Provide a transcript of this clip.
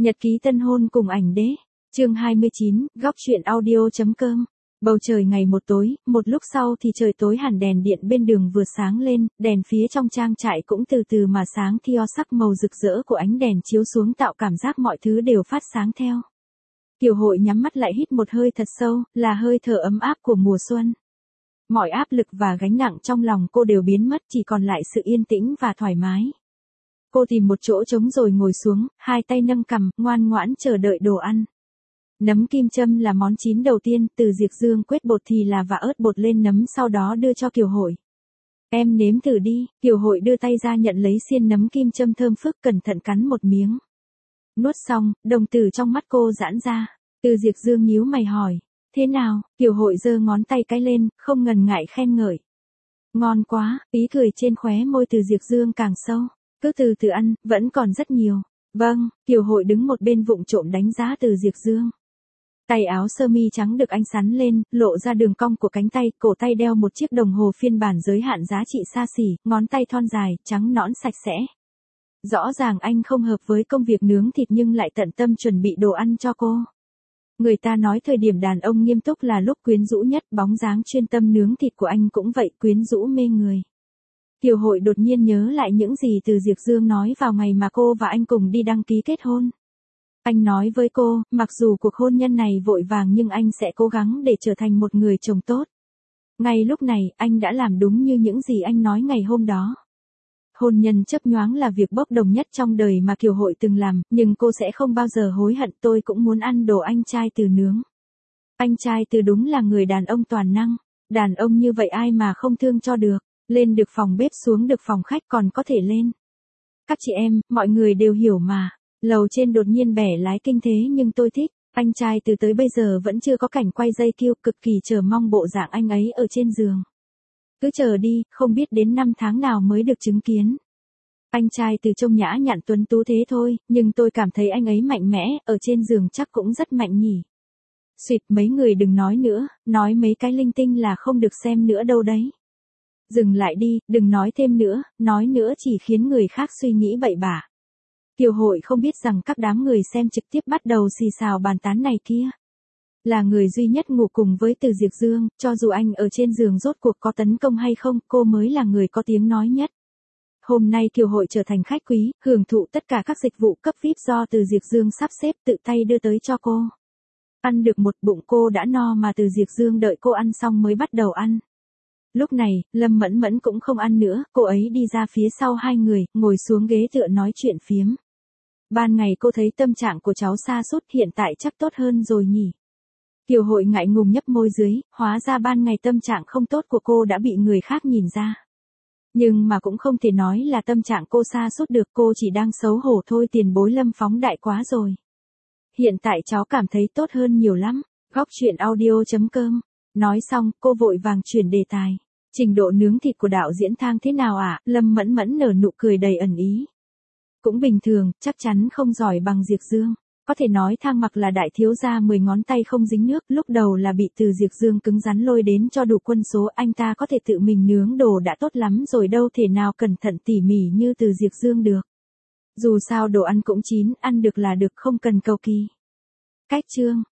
Nhật ký tân hôn cùng ảnh đế. Chương 29, góc truyện audio.com. Bầu trời ngày một tối, một lúc sau thì trời tối hẳn, đèn điện bên đường vừa sáng lên, đèn phía trong trang trại cũng từ từ mà sáng theo, sắc màu rực rỡ của ánh đèn chiếu xuống tạo cảm giác mọi thứ đều phát sáng theo. Kiều Hội nhắm mắt lại hít một hơi thật sâu, là hơi thở ấm áp của mùa xuân. Mọi áp lực và gánh nặng trong lòng cô đều biến mất, chỉ còn lại sự yên tĩnh và thoải mái. Cô tìm một chỗ trống rồi ngồi xuống, hai tay nâng cằm, ngoan ngoãn chờ đợi đồ ăn. Nấm kim châm là món chín đầu tiên, Từ Diệp Dương quết bột thì là vả ớt bột lên nấm, sau đó đưa cho Kiều Hội. Em nếm thử đi. Kiều Hội đưa tay ra nhận lấy xiên nấm kim châm thơm phức, cẩn thận cắn một miếng. Nuốt xong, đồng tử trong mắt cô giãn ra. Từ Diệp Dương nhíu mày hỏi, thế nào? Kiều Hội giơ ngón tay cái lên, không ngần ngại khen ngợi. Ngon quá. Ý cười trên khóe môi Từ Diệp Dương càng sâu. Cứ từ từ ăn, vẫn còn rất nhiều. Vâng. Kiều Hội đứng một bên vụng trộm đánh giá Từ Diệp Dương. Tay áo sơ mi trắng được anh sắn lên, lộ ra đường cong của cánh tay, cổ tay đeo một chiếc đồng hồ phiên bản giới hạn giá trị xa xỉ, ngón tay thon dài, trắng nõn sạch sẽ. Rõ ràng anh không hợp với công việc nướng thịt nhưng lại tận tâm chuẩn bị đồ ăn cho cô. Người ta nói thời điểm đàn ông nghiêm túc là lúc quyến rũ nhất, bóng dáng chuyên tâm nướng thịt của anh cũng vậy, quyến rũ mê người. Kiều Hội đột nhiên nhớ lại những gì Từ Diệp Dương nói vào ngày mà cô và anh cùng đi đăng ký kết hôn. Anh nói với cô, mặc dù cuộc hôn nhân này vội vàng nhưng anh sẽ cố gắng để trở thành một người chồng tốt. Ngay lúc này, anh đã làm đúng như những gì anh nói ngày hôm đó. Hôn nhân chớp nhoáng là việc bốc đồng nhất trong đời mà Kiều Hội từng làm, nhưng cô sẽ không bao giờ hối hận. Tôi cũng muốn ăn đồ anh trai Từ nướng. Anh trai Từ đúng là người đàn ông toàn năng. Đàn ông như vậy ai mà không thương cho được. Lên được phòng bếp xuống được phòng khách còn có thể lên. Các chị em, mọi người đều hiểu mà. Lầu trên đột nhiên bẻ lái kinh thế nhưng tôi thích. Anh trai Từ tới bây giờ vẫn chưa có cảnh quay dây kiêu, cực kỳ chờ mong bộ dạng anh ấy ở trên giường. Cứ chờ đi, không biết đến 5 tháng nào mới được chứng kiến. Anh trai Từ trông nhã nhặn tuấn tú thế thôi, nhưng tôi cảm thấy anh ấy mạnh mẽ, ở trên giường chắc cũng rất mạnh nhỉ. Xuyệt, mấy người đừng nói nữa, nói mấy cái linh tinh là không được xem nữa đâu đấy. Dừng lại đi, đừng nói thêm nữa, nói nữa chỉ khiến người khác suy nghĩ bậy bạ. Kiều Hội không biết rằng các đám người xem trực tiếp bắt đầu xì xào bàn tán này kia. Là người duy nhất ngủ cùng với Từ Diệp Dương, cho dù anh ở trên giường rốt cuộc có tấn công hay không, cô mới là người có tiếng nói nhất. Hôm nay Kiều Hội trở thành khách quý, hưởng thụ tất cả các dịch vụ cấp VIP do Từ Diệp Dương sắp xếp tự tay đưa tới cho cô. Ăn được một bụng cô đã no mà Từ Diệp Dương đợi cô ăn xong mới bắt đầu ăn. Lúc này, Lâm Mẫn Mẫn cũng không ăn nữa, cô ấy đi ra phía sau hai người, ngồi xuống ghế tựa nói chuyện phiếm. Ban ngày cô thấy tâm trạng của cháu sa sút, hiện tại chắc tốt hơn rồi nhỉ. Kiều Hội ngại ngùng nhấp môi dưới, hóa ra ban ngày tâm trạng không tốt của cô đã bị người khác nhìn ra. Nhưng mà cũng không thể nói là tâm trạng cô sa sút được, cô chỉ đang xấu hổ thôi, tiền bối Lâm phóng đại quá rồi. Hiện tại cháu cảm thấy tốt hơn nhiều lắm. Góc truyện audio.com. Nói xong, cô vội vàng chuyển đề tài. Trình độ nướng thịt của đạo diễn Thang thế nào ạ? Lâm Mẫn Mẫn nở nụ cười đầy ẩn ý. Cũng bình thường, chắc chắn không giỏi bằng Diệp Dương. Có thể nói Thang mặc là đại thiếu gia 10 ngón tay không dính nước, lúc đầu là bị Từ Diệp Dương cứng rắn lôi đến cho đủ quân số, anh ta có thể tự mình nướng đồ đã tốt lắm rồi, đâu thể nào cẩn thận tỉ mỉ như Từ Diệp Dương được. Dù sao đồ ăn cũng chín, ăn được là được, không cần cầu kỳ. Cách chương.